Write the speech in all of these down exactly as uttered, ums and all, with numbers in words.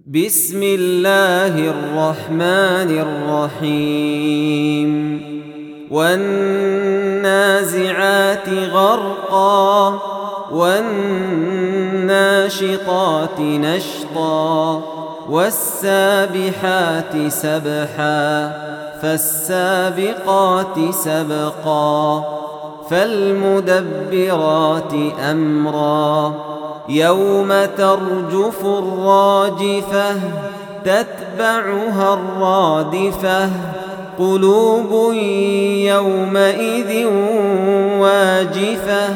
بسم الله الرحمن الرحيم والنازعات غرقا والناشطات نشطا والسابحات سبحا فالسابقات سبقا فالمدبرات أمرا يوم ترجف الراجفة تتبعها الرادفة قلوب يومئذ واجفة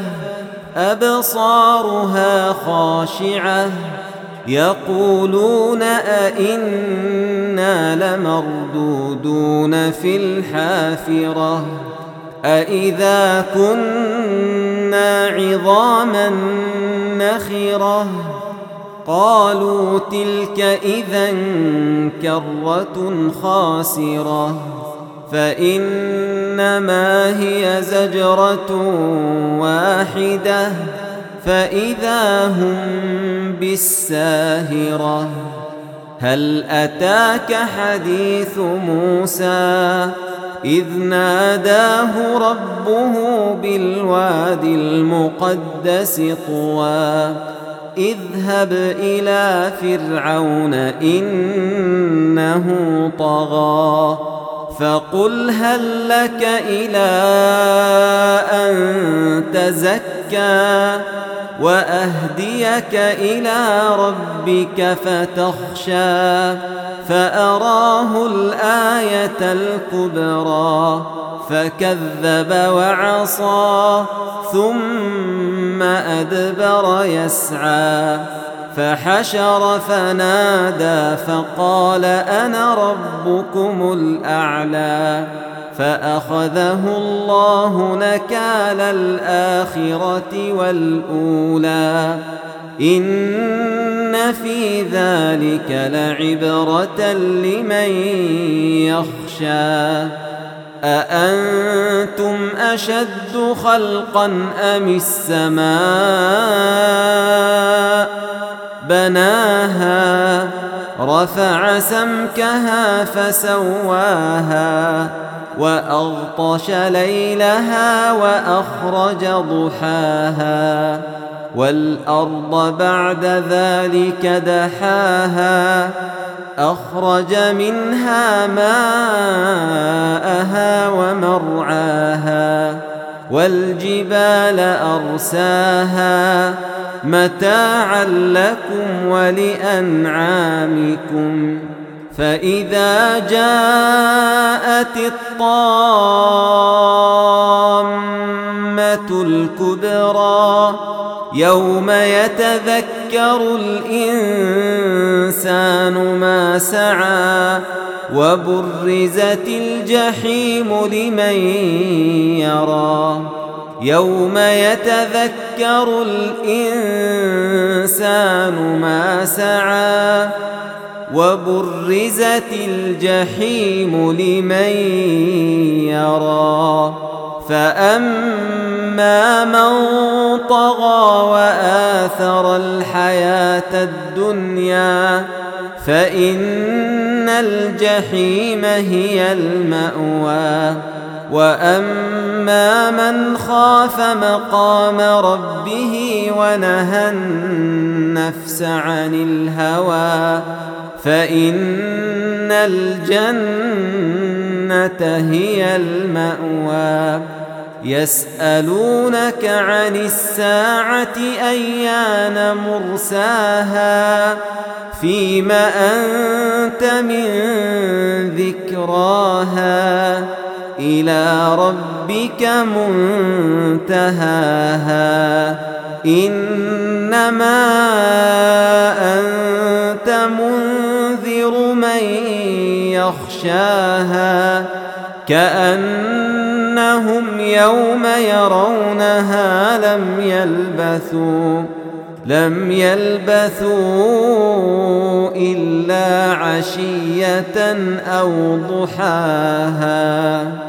أبصارها خاشعة يقولون أئنا لمردودون في الحافرة أئذا كنا عظاما نخرة قالوا تلك إذا كرة خاسرة فإنما هي زجرة واحدة فإذا هم بالساهرة هل أتاك حديث موسى إذ ناداه ربه بالواد المقدس طوى اذهب إلى فرعون إنه طغى فقل هل لك إلى أن تزكى وأهديك إلى ربك فتخشى فأراه الآية الكبرى فكذب وعصى ثم أدبر يسعى فحشر فنادى فقال أنا ربكم الأعلى فأخذه الله نكال الآخرة والأولى إن في ذلك لعبرة لمن يخشى أأنتم أشد خلقا أم السماء بناها رفع سمكها فسواها وأغطش ليلها وأخرج ضحاها والأرض بعد ذلك دحاها أخرج منها ماءها ومرعاها والجبال أرساها متاعا لكم ولأنعامكم فإذا جاءت الطامة الكبرى يوم يتذكر الإنسان ما سعى وبرزت الجحيم لمن يرى يوم يتذكر الإنسان ما سعى وبرزت الجحيم لمن يرى فأما من طغى وآثر الحياة الدنيا فإن الجحيم هي المأوى وأما من خاف مقام ربه ونهى النفس عن الهوى فإن الجنة هي المأوى يسألونك عن الساعة أيان مرساها فيم أنت من ذكراها إلى ربك منتهاها إنما أنت منذر من يخشاها كأنهم يوم يرونها لم يلبثوا لم يلبثوا إلا عشية أو ضحاها.